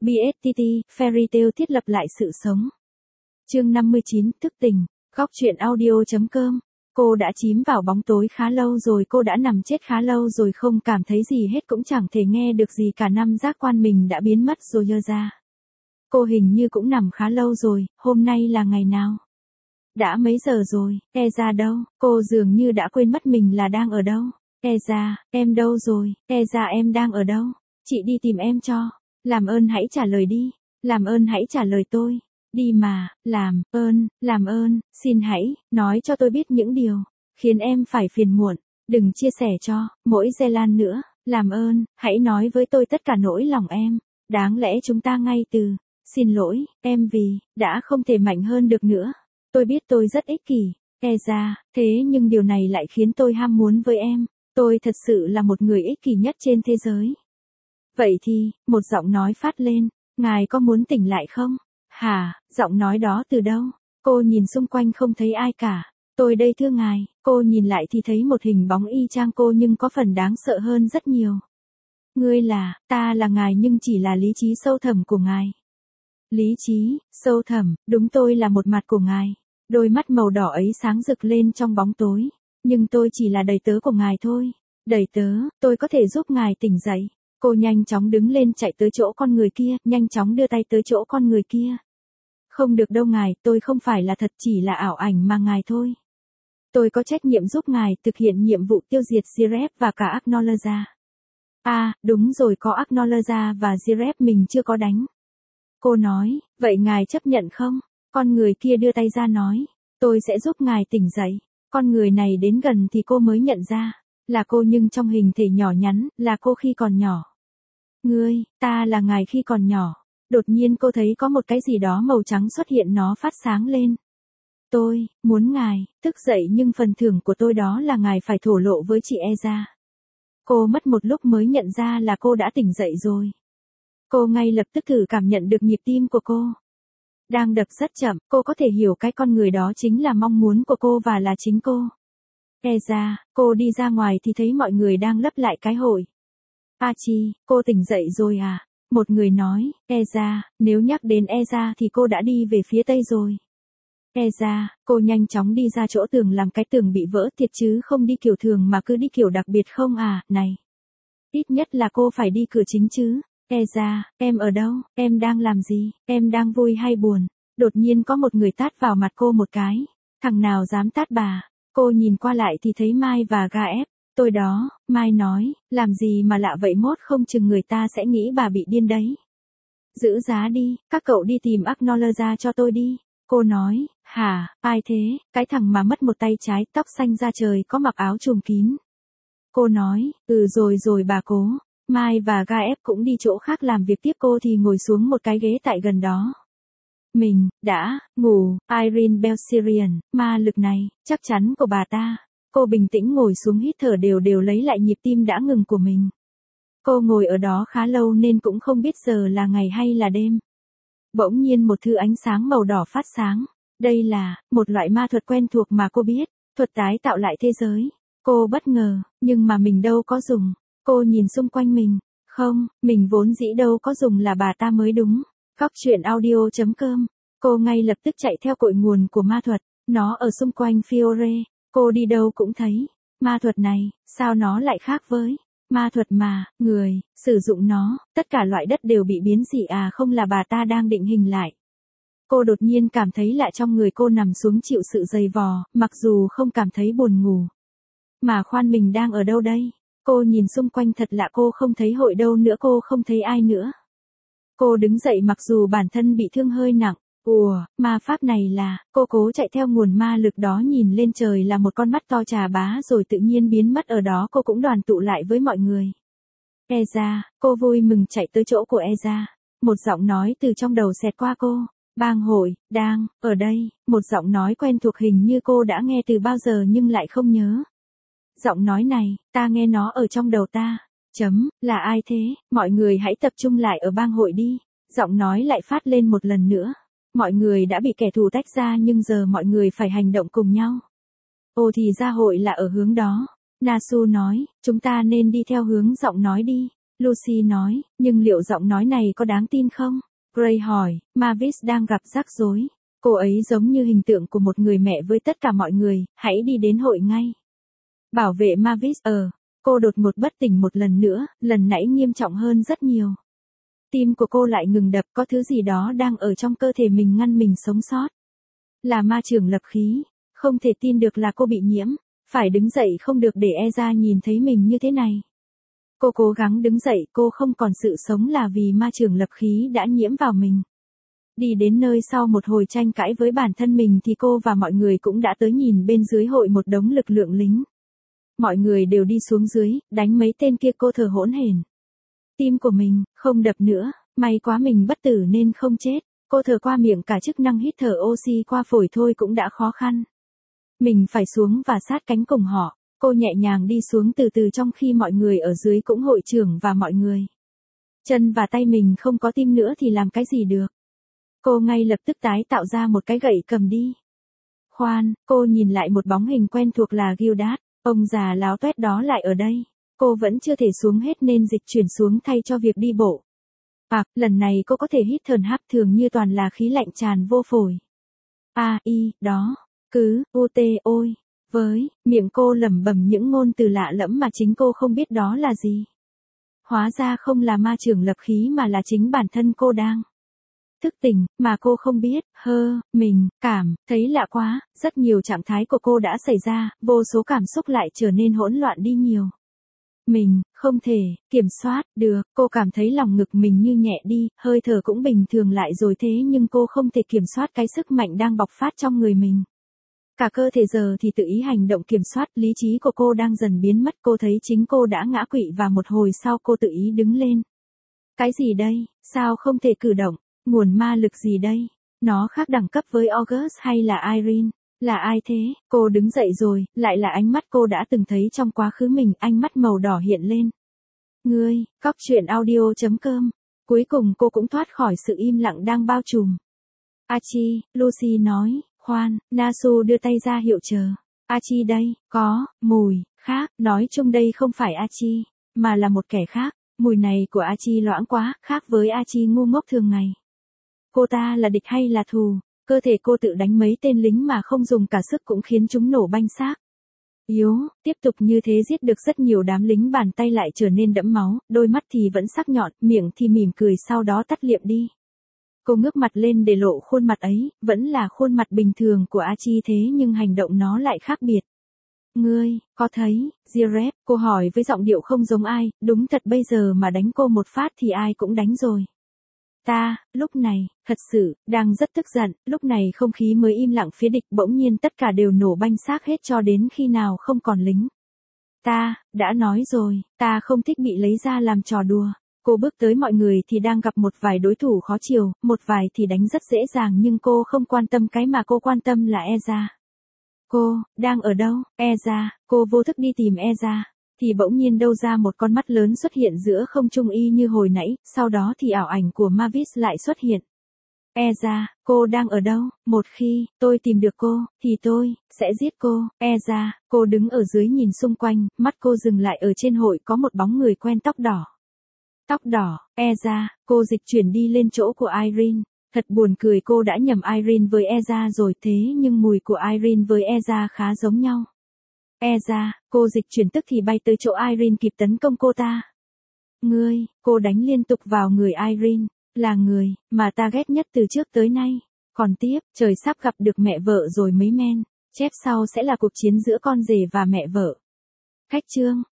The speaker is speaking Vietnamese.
BSTT, Fairy Tail thiết lập lại sự sống. Chương 59, thức tỉnh. Góc truyện audio.com. Cô đã chìm vào bóng tối khá lâu rồi, cô đã nằm chết khá lâu rồi, không cảm thấy gì hết, cũng chẳng thể nghe được gì cả, năm giác quan mình đã biến mất rồi nhớ ra. Cô hình như cũng nằm khá lâu rồi, hôm nay là ngày nào? Đã mấy giờ rồi, ra đâu? Cô dường như đã quên mất mình là đang ở đâu. Ra, em đâu rồi? Ra em đang ở đâu? Chị đi tìm em cho. Làm ơn hãy trả lời đi. Làm ơn hãy trả lời tôi. Đi mà, làm ơn, xin hãy, nói cho tôi biết những điều khiến em phải phiền muộn. Đừng chia sẻ cho mỗi giây lan nữa. Làm ơn, hãy nói với tôi tất cả nỗi lòng em. Đáng lẽ chúng ta ngay từ xin lỗi, em vì đã không thể mạnh hơn được nữa. Tôi biết tôi rất ích kỷ, ra, thế nhưng điều này lại khiến tôi ham muốn với em. Tôi thật sự là một người ích kỷ nhất trên thế giới. Vậy thì, một giọng nói phát lên, ngài có muốn tỉnh lại không? Hả, giọng nói đó từ đâu? Cô nhìn xung quanh không thấy ai cả. Tôi đây thưa ngài. Cô nhìn lại thì thấy một hình bóng y chang cô nhưng có phần đáng sợ hơn rất nhiều. Ngươi là, ta là ngài nhưng chỉ là lý trí sâu thẳm của ngài. Lý trí, sâu thẳm, đúng, tôi là một mặt của ngài. Đôi mắt màu đỏ ấy sáng rực lên trong bóng tối. Nhưng tôi chỉ là đầy tớ của ngài thôi. Đầy tớ, tôi có thể giúp ngài tỉnh dậy. Cô nhanh chóng đứng lên chạy tới chỗ con người kia, nhanh chóng đưa tay tới chỗ con người kia. Không được đâu ngài, tôi không phải là thật, chỉ là ảo ảnh mà ngài thôi. Tôi có trách nhiệm giúp ngài thực hiện nhiệm vụ tiêu diệt Jirep và cả Acknowledge. Đúng rồi, có Acknowledge và Jirep mình chưa có đánh. Cô nói, vậy ngài chấp nhận không? Con người kia đưa tay ra nói, tôi sẽ giúp ngài tỉnh dậy. Con người này đến gần thì cô mới nhận ra, là cô nhưng trong hình thể nhỏ nhắn, là cô khi còn nhỏ. Ta là ngài khi còn nhỏ. Đột nhiên cô thấy có một cái gì đó màu trắng xuất hiện, nó phát sáng lên. Tôi muốn ngài thức dậy, nhưng phần thưởng của tôi đó là ngài phải thổ lộ với chị Eza. Cô mất một lúc mới nhận ra là cô đã tỉnh dậy rồi. Cô ngay lập tức thử cảm nhận được nhịp tim của cô đang đập rất chậm. Cô có thể hiểu cái con người đó chính là mong muốn của cô và là chính cô. Eza, cô đi ra ngoài thì thấy mọi người đang lấp lại cái hội. Chi, cô tỉnh dậy rồi à? Một người nói, Eza, nếu nhắc đến Eza thì cô đã đi về phía tây rồi. Eza, cô nhanh chóng đi ra chỗ tường, làm cái tường bị vỡ thiệt chứ không đi kiểu thường mà cứ đi kiểu đặc biệt không à, này. Ít nhất là cô phải đi cửa chính chứ. Eza, em ở đâu, em đang làm gì, em đang vui hay buồn? Đột nhiên có một người tát vào mặt cô một cái. Thằng nào dám tát bà? Cô nhìn qua lại thì thấy Mai và Gaep. Tôi đó, Mai nói, làm gì mà lạ vậy, mốt không chừng người ta sẽ nghĩ bà bị điên đấy. Giữ giá đi, các cậu đi tìm Acknowledge cho tôi đi. Cô nói, hả, ai thế? Cái thằng mà mất một tay trái, tóc xanh da trời, có mặc áo trùm kín. Cô nói, rồi bà cố. Mai và Gaep cũng đi chỗ khác làm việc tiếp. Cô thì ngồi xuống một cái ghế tại gần đó. Mình đã ngủ. Irene Belsirian, ma lực này chắc chắn của bà ta. Cô bình tĩnh ngồi xuống, hít thở đều đều, lấy lại nhịp tim đã ngừng của mình. Cô ngồi ở đó khá lâu nên cũng không biết giờ là ngày hay là đêm. Bỗng nhiên một thứ ánh sáng màu đỏ phát sáng. Đây là một loại ma thuật quen thuộc mà cô biết, thuật tái tạo lại thế giới. Cô bất ngờ, nhưng mà mình đâu có dùng. Cô nhìn xung quanh mình. Không, mình vốn dĩ đâu có dùng, là bà ta mới đúng. Góc truyện audio.com. Cô ngay lập tức chạy theo cội nguồn của ma thuật. Nó ở xung quanh Fiore. Cô đi đâu cũng thấy. Ma thuật này, sao nó lại khác với ma thuật mà người sử dụng nó, tất cả loại đất đều bị biến dị à? Không, là bà ta đang định hình lại. Cô đột nhiên cảm thấy lạ, trong người cô nằm xuống chịu sự dày vò, mặc dù không cảm thấy buồn ngủ. Mà khoan, mình đang ở đâu đây? Cô nhìn xung quanh thật lạ, cô không thấy hội đâu nữa, cô không thấy ai nữa. Cô đứng dậy mặc dù bản thân bị thương hơi nặng. Ma pháp này là, cô cố chạy theo nguồn ma lực đó, nhìn lên trời là một con mắt to trà bá rồi tự nhiên biến mất ở đó. Cô cũng đoàn tụ lại với mọi người. Eza, cô vui mừng chạy tới chỗ của Eza. Một giọng nói từ trong đầu xẹt qua cô. Bang hội, đang, ở đây. Một giọng nói quen thuộc, hình như cô đã nghe từ bao giờ nhưng lại không nhớ. Giọng nói này, ta nghe nó ở trong đầu ta. Là ai thế? Mọi người hãy tập trung lại ở bang hội đi. Giọng nói lại phát lên một lần nữa. Mọi người đã bị kẻ thù tách ra nhưng giờ mọi người phải hành động cùng nhau. Thì ra hội là ở hướng đó. Nasu nói, chúng ta nên đi theo hướng giọng nói đi. Lucy nói, nhưng liệu giọng nói này có đáng tin không? Gray hỏi, Mavis đang gặp rắc rối. Cô ấy giống như hình tượng của một người mẹ với tất cả mọi người, hãy đi đến hội ngay. Bảo vệ Mavis cô đột ngột bất tỉnh một lần nữa, lần nãy nghiêm trọng hơn rất nhiều. Tim của cô lại ngừng đập, có thứ gì đó đang ở trong cơ thể mình ngăn mình sống sót. Là ma trưởng lập khí, không thể tin được là cô bị nhiễm, phải đứng dậy không được để Ezra nhìn thấy mình như thế này. Cô cố gắng đứng dậy, cô không còn sự sống là vì ma trưởng lập khí đã nhiễm vào mình. Đi đến nơi sau một hồi tranh cãi với bản thân mình thì cô và mọi người cũng đã tới nhìn bên dưới hội một đống lực lượng lính. Mọi người đều đi xuống dưới, đánh mấy tên kia, cô thở hổn hển. Tim của mình, không đập nữa, may quá mình bất tử nên không chết. Cô thở qua miệng, cả chức năng hít thở oxy qua phổi thôi cũng đã khó khăn. Mình phải xuống và sát cánh cùng họ. Cô nhẹ nhàng đi xuống từ từ trong khi mọi người ở dưới cũng hội trưởng và mọi người. Chân và tay mình không có tim nữa thì làm cái gì được. Cô ngay lập tức tái tạo ra một cái gậy cầm đi. Khoan, cô nhìn lại một bóng hình quen thuộc là Gildas, ông già láo toét đó lại ở đây. Cô vẫn chưa thể xuống hết nên dịch chuyển xuống thay cho việc đi bộ. Lần này cô có thể hít thở hấp thường như toàn là khí lạnh tràn vô phổi. Đó, ôi, với, miệng cô lẩm bẩm những ngôn từ lạ lẫm mà chính cô không biết đó là gì. Hóa ra không là ma trưởng lập khí mà là chính bản thân cô đang thức tỉnh, mà cô không biết, mình, cảm, thấy lạ quá, rất nhiều trạng thái của cô đã xảy ra, vô số cảm xúc lại trở nên hỗn loạn đi nhiều. Mình, không thể, kiểm soát, được, cô cảm thấy lòng ngực mình như nhẹ đi, hơi thở cũng bình thường lại rồi thế nhưng cô không thể kiểm soát cái sức mạnh đang bộc phát trong người mình. Cả cơ thể giờ thì tự ý hành động kiểm soát, lý trí của cô đang dần biến mất, cô thấy chính cô đã ngã quỵ và một hồi sau cô tự ý đứng lên. Cái gì đây, sao không thể cử động, nguồn ma lực gì đây, nó khác đẳng cấp với August hay là Irene, là ai thế, cô đứng dậy rồi, lại là ánh mắt cô đã từng thấy trong quá khứ mình, ánh mắt màu đỏ hiện lên. Ngươi, Cóc Truyện Audio.com, cuối cùng cô cũng thoát khỏi sự im lặng đang bao trùm. Archie, Lucy nói. Khoan, Nasu đưa tay ra hiệu chờ. Archie đây, có, mùi, khác, nói chung đây không phải Archie, mà là một kẻ khác, mùi này của Archie loãng quá, khác với Archie ngu ngốc thường ngày. Cô ta là địch hay là thù? Cơ thể cô tự đánh mấy tên lính mà không dùng cả sức cũng khiến chúng nổ banh xác. Yếu, tiếp tục như thế giết được rất nhiều đám lính, bàn tay lại trở nên đẫm máu, đôi mắt thì vẫn sắc nhọn, miệng thì mỉm cười sau đó tắt liệm đi. Cô ngước mặt lên để lộ khuôn mặt ấy, vẫn là khuôn mặt bình thường của Archie thế nhưng hành động nó lại khác biệt. Ngươi, có thấy, Jared, cô hỏi với giọng điệu không giống ai, đúng thật bây giờ mà đánh cô một phát thì ai cũng đánh rồi. Ta, lúc này, thật sự, đang rất tức giận, lúc này không khí mới im lặng phía địch bỗng nhiên tất cả đều nổ banh xác hết cho đến khi nào không còn lính. Ta, đã nói rồi, ta không thích bị lấy ra làm trò đùa. Cô bước tới mọi người thì đang gặp một vài đối thủ khó chiều, một vài thì đánh rất dễ dàng nhưng cô không quan tâm, cái mà cô quan tâm là Ezra. Cô, đang ở đâu, Ezra, cô vô thức đi tìm Ezra, thì bỗng nhiên đâu ra một con mắt lớn xuất hiện giữa không trung y như hồi nãy, sau đó thì ảo ảnh của Mavis lại xuất hiện. Ezra, cô đang ở đâu, một khi, tôi tìm được cô, thì tôi, sẽ giết cô, Ezra, cô đứng ở dưới nhìn xung quanh, mắt cô dừng lại ở trên hội có một bóng người quen tóc đỏ. Tóc đỏ, Ezra, cô dịch chuyển đi lên chỗ của Irene. Thật buồn cười, cô đã nhầm Irene với Ezra rồi thế nhưng mùi của Irene với Ezra khá giống nhau. Ezra, cô dịch chuyển tức thì bay tới chỗ Irene kịp tấn công cô ta. Ngươi, cô đánh liên tục vào người Irene, là người mà ta ghét nhất từ trước tới nay. Còn tiếp, trời sắp gặp được mẹ vợ rồi mấy men. Chép sau sẽ là cuộc chiến giữa con rể và mẹ vợ. Khách chương.